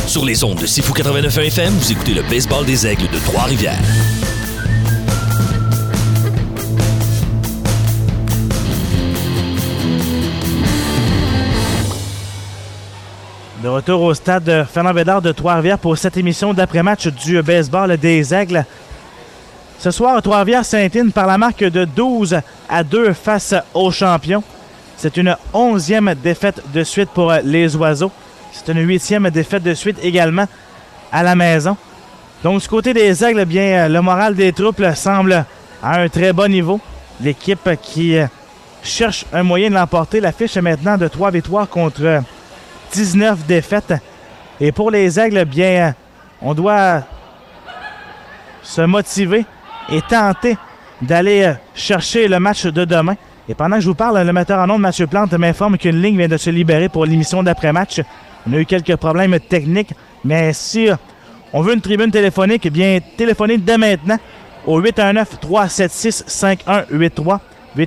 Sur les ondes de Sifu 89 FM, vous écoutez le baseball des Aigles de Trois-Rivières. De retour au stade Fernand Bédard de Trois-Rivières pour cette émission d'après-match du baseball des Aigles. Ce soir, Trois-Rivières s'incline par la marque de 12-2 face aux champions. C'est une 11e défaite de suite pour les Oiseaux. C'est une 8e défaite de suite également à la maison. Donc, du côté des Aigles, bien, le moral des troupes semble à un très bon niveau. L'équipe qui cherche un moyen de l'emporter. L'affiche est maintenant de 3 victoires contre 19 défaites. Et pour les Aigles, bien, on doit se motiver et tenter d'aller chercher le match de demain. Et pendant que je vous parle, le metteur en ondes, Mathieu Plante, m'informe qu'une ligne vient de se libérer pour l'émission d'après-match. On a eu quelques problèmes techniques, mais si on veut une tribune téléphonique, eh bien, téléphonez dès maintenant au 819-376-5183.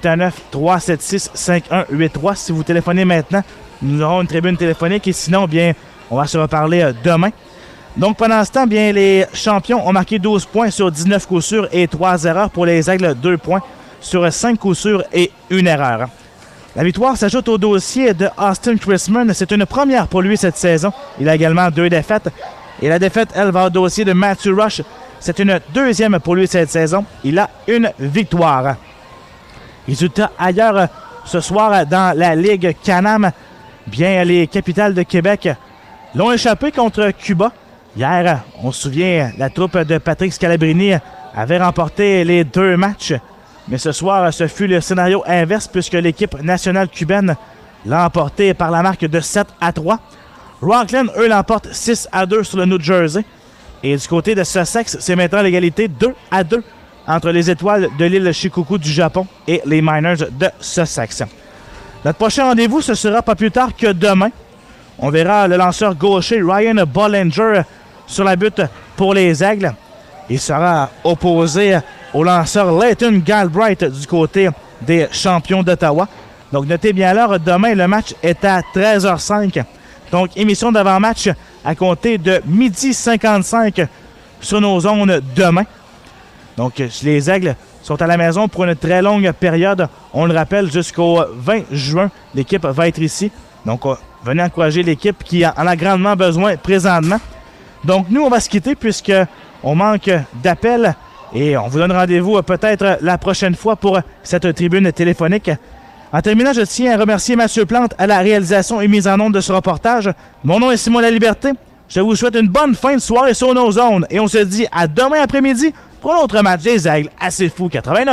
819-376-5183. Si vous téléphonez maintenant, nous aurons une tribune téléphonique et sinon, bien, on va se reparler demain. Donc, pendant ce temps, bien, les champions ont marqué 12 points sur 19 coups sûrs et 3 erreurs. Pour les Aigles, 2 points sur 5 coups sûrs et 1 erreur. La victoire s'ajoute au dossier de Austin Chrisman. C'est une première pour lui cette saison. Il a également 2 défaites. Et la défaite, elle, va au dossier de Matthew Rush. C'est une 2e pour lui cette saison. Il a 1 victoire. Résultat ailleurs ce soir dans la Ligue Can-Am. Bien, les Capitales de Québec l'ont échappé contre Cuba. Hier, on se souvient, la troupe de Patrick Scalabrini avait remporté les 2 matchs. Mais ce soir, ce fut le scénario inverse puisque l'équipe nationale cubaine l'a emporté par la marque de 7-3. Rockland, eux, l'emportent 6-2 sur le New Jersey. Et du côté de Sussex, c'est maintenant l'égalité 2-2 entre les Étoiles de l'île Shikoku du Japon et les Miners de Sussex. Notre prochain rendez-vous, ce sera pas plus tard que demain. On verra le lanceur gaucher Ryan Bollinger sur la butte pour les Aigles. Il sera opposé au lanceur Leighton Galbraith du côté des champions d'Ottawa. Donc, notez bien l'heure. Demain, le match est à 13h05. Donc, émission d'avant-match à compter de 12h55 sur nos ondes demain. Donc, les Aigles sont à la maison pour une très longue période. On le rappelle, jusqu'au 20 juin, l'équipe va être ici. Donc, venez encourager l'équipe qui en a grandement besoin présentement. Donc, nous, on va se quitter puisqu'on manque d'appels. Et on vous donne rendez-vous peut-être la prochaine fois pour cette tribune téléphonique. En terminant, je tiens à remercier Mathieu Plante à la réalisation et mise en onde de ce reportage. Mon nom est Simon Laliberté. Je vous souhaite une bonne fin de soirée sur nos ondes. Et on se dit à demain après-midi pour un autre match des Aigles à Sifu 89.1.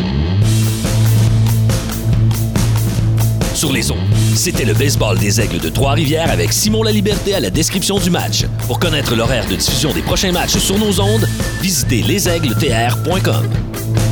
Sur les ondes, c'était le baseball des Aigles de Trois-Rivières avec Simon Laliberté à la description du match. Pour connaître l'horaire de diffusion des prochains matchs sur nos ondes, visitez lesaigletr.com.